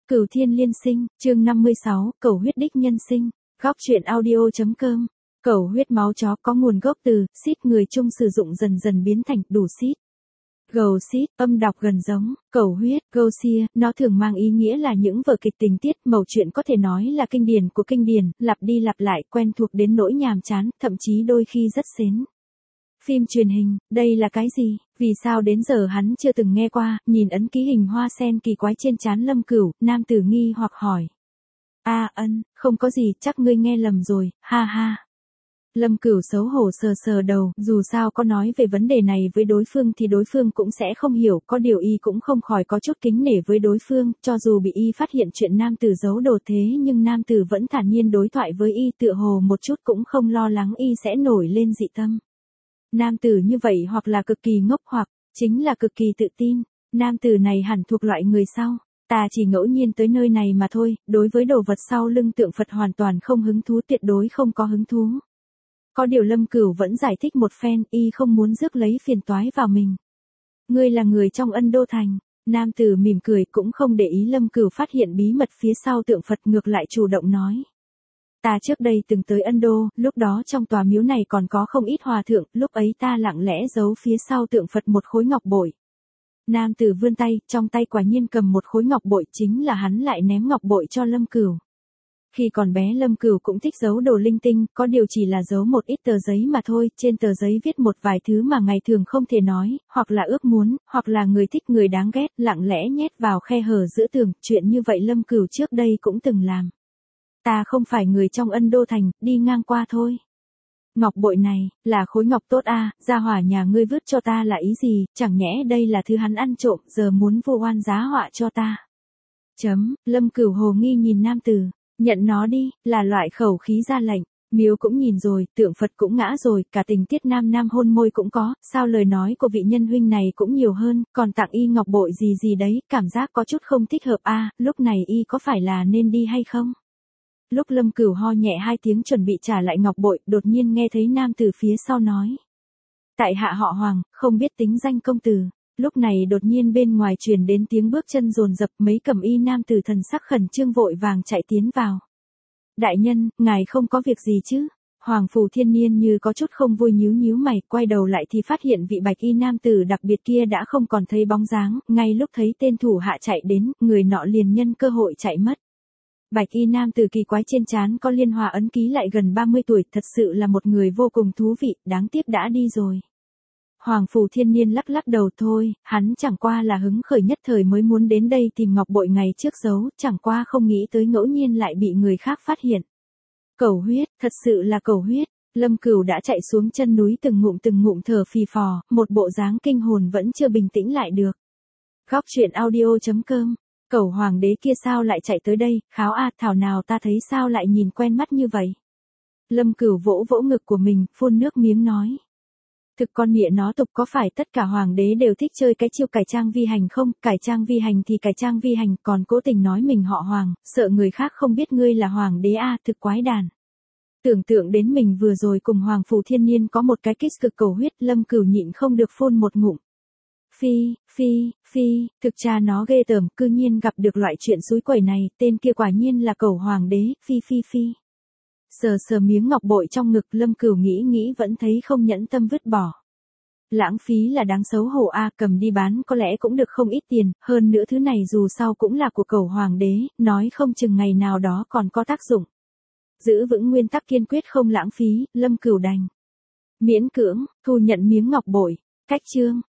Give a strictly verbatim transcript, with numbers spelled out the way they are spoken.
Cửu Thiên Liên Sinh, chương năm mươi sáu, Cầu huyết đích nhân sinh, góc truyện audio.com. Cầu huyết máu chó có nguồn gốc từ xít người chung sử dụng dần dần biến thành đủ xít. Gầu xít, âm đọc gần giống, cầu huyết, Gosia, nó thường mang ý nghĩa là những vở kịch tình tiết, mẩu chuyện có thể nói là kinh điển của kinh điển, lặp đi lặp lại, quen thuộc đến nỗi nhàm chán, thậm chí đôi khi rất xến. Phim truyền hình, đây là cái gì? Vì sao đến giờ hắn chưa từng nghe qua? Nhìn ấn ký hình hoa sen kỳ quái trên trán Lâm Cửu, nam tử nghi hoặc hỏi. A à, ân, không có gì, chắc ngươi nghe lầm rồi, ha ha. Lâm Cửu xấu hổ sờ sờ đầu, dù sao có nói về vấn đề này với đối phương thì đối phương cũng sẽ không hiểu, có điều y cũng không khỏi có chút kính nể với đối phương, cho dù bị y phát hiện chuyện nam tử giấu đồ thế nhưng nam tử vẫn thản nhiên đối thoại với y, tựa hồ một chút cũng không lo lắng y sẽ nổi lên dị tâm. Nam tử như vậy hoặc là cực kỳ ngốc hoặc chính là cực kỳ tự tin, nam tử này hẳn thuộc loại người sau. Ta chỉ ngẫu nhiên tới nơi này mà thôi, đối với đồ vật sau lưng tượng Phật hoàn toàn không hứng thú, tuyệt đối không có hứng thú. Có điều Lâm Cửu vẫn giải thích một phen, y không muốn rước lấy phiền toái vào mình. Ngươi là người trong Ân Đô Thành, nam tử mỉm cười cũng không để ý Lâm Cửu phát hiện bí mật phía sau tượng Phật, ngược lại chủ động nói. Ta trước đây từng tới Ân Đô, lúc đó trong tòa miếu này còn có không ít hòa thượng, lúc ấy ta lặng lẽ giấu phía sau tượng Phật một khối ngọc bội. Nam tử vươn tay, trong tay quả nhiên cầm một khối ngọc bội, chính là hắn lại ném ngọc bội cho Lâm Cửu. Khi còn bé Lâm Cửu cũng thích giấu đồ linh tinh, có điều chỉ là giấu một ít tờ giấy mà thôi, trên tờ giấy viết một vài thứ mà ngày thường không thể nói, hoặc là ước muốn, hoặc là người thích người đáng ghét, lặng lẽ nhét vào khe hở giữa tường, chuyện như vậy Lâm Cửu trước đây cũng từng làm. Ta không phải người trong Ân Đô Thành, đi ngang qua thôi. Ngọc bội này, là khối ngọc tốt a, à, gia hỏa nhà ngươi vứt cho ta là ý gì, chẳng nhẽ đây là thứ hắn ăn trộm, giờ muốn vu oan giá họa cho ta. Chấm, Lâm Cửu hồ nghi nhìn nam tử, nhận nó đi, là loại khẩu khí ra lệnh, miếu cũng nhìn rồi, tượng Phật cũng ngã rồi, cả tình tiết nam nam hôn môi cũng có, sao lời nói của vị nhân huynh này cũng nhiều hơn, còn tặng y ngọc bội gì gì đấy, cảm giác có chút không thích hợp a, à, lúc này y có phải là nên đi hay không? Lúc Lâm Cửu ho nhẹ hai tiếng chuẩn bị trả lại ngọc bội, đột nhiên nghe thấy nam từ phía sau nói. Tại hạ họ Hoàng, không biết tính danh công tử. Lúc này đột nhiên bên ngoài truyền đến tiếng bước chân dồn dập, mấy cẩm y nam tử thần sắc khẩn trương vội vàng chạy tiến vào. Đại nhân, ngài không có việc gì chứ? Hoàng Phủ Thiên Niên như có chút không vui nhíu nhíu mày, quay đầu lại thì phát hiện vị bạch y nam tử đặc biệt kia đã không còn thấy bóng dáng, ngay lúc thấy tên thủ hạ chạy đến, người nọ liền nhân cơ hội chạy mất. Bạch y nam tử kỳ quái trên trán có liên hòa ấn ký, lại gần ba mươi tuổi, thật sự là một người vô cùng thú vị, đáng tiếc đã đi rồi. Hoàng Phủ Thiên Niên lắc lắc đầu, thôi, hắn chẳng qua là hứng khởi nhất thời mới muốn đến đây tìm ngọc bội ngày trước giấu, chẳng qua không nghĩ tới ngẫu nhiên lại bị người khác phát hiện. Cẩu huyết, thật sự là cẩu huyết. Lâm Cửu đã chạy xuống chân núi từng ngụm từng ngụm thở phì phò, một bộ dáng kinh hồn vẫn chưa bình tĩnh lại được. Góc truyện audio.com. Cẩu hoàng đế kia sao lại chạy tới đây, kháo a, thảo nào ta thấy sao lại nhìn quen mắt như vậy. Lâm Cửu vỗ vỗ ngực của mình, phun nước miếng nói. Thực con mẹ nó tục, có phải tất cả hoàng đế đều thích chơi cái chiêu cải trang vi hành không? Cải trang vi hành thì cải trang vi hành, còn cố tình nói mình họ Hoàng, sợ người khác không biết ngươi là hoàng đế a, à, thực quái đàn. Tưởng tượng đến mình vừa rồi cùng Hoàng Phủ Thiên Niên có một cái kiss cực cầu huyết, Lâm Cửu nhịn không được phun một ngụm. Phi, phi, phi, thực cha nó ghê tởm, cư nhiên gặp được loại chuyện xúi quẩy này, tên kia quả nhiên là cẩu hoàng đế, phi phi phi. Sờ sờ miếng ngọc bội trong ngực, Lâm Cửu nghĩ nghĩ vẫn thấy không nhẫn tâm vứt bỏ. Lãng phí là đáng xấu hổ a, à, cầm đi bán có lẽ cũng được không ít tiền, hơn nữa thứ này dù sao cũng là của cẩu hoàng đế, nói không chừng ngày nào đó còn có tác dụng. Giữ vững nguyên tắc kiên quyết không lãng phí, Lâm Cửu đành miễn cưỡng thu nhận miếng ngọc bội. Cách chương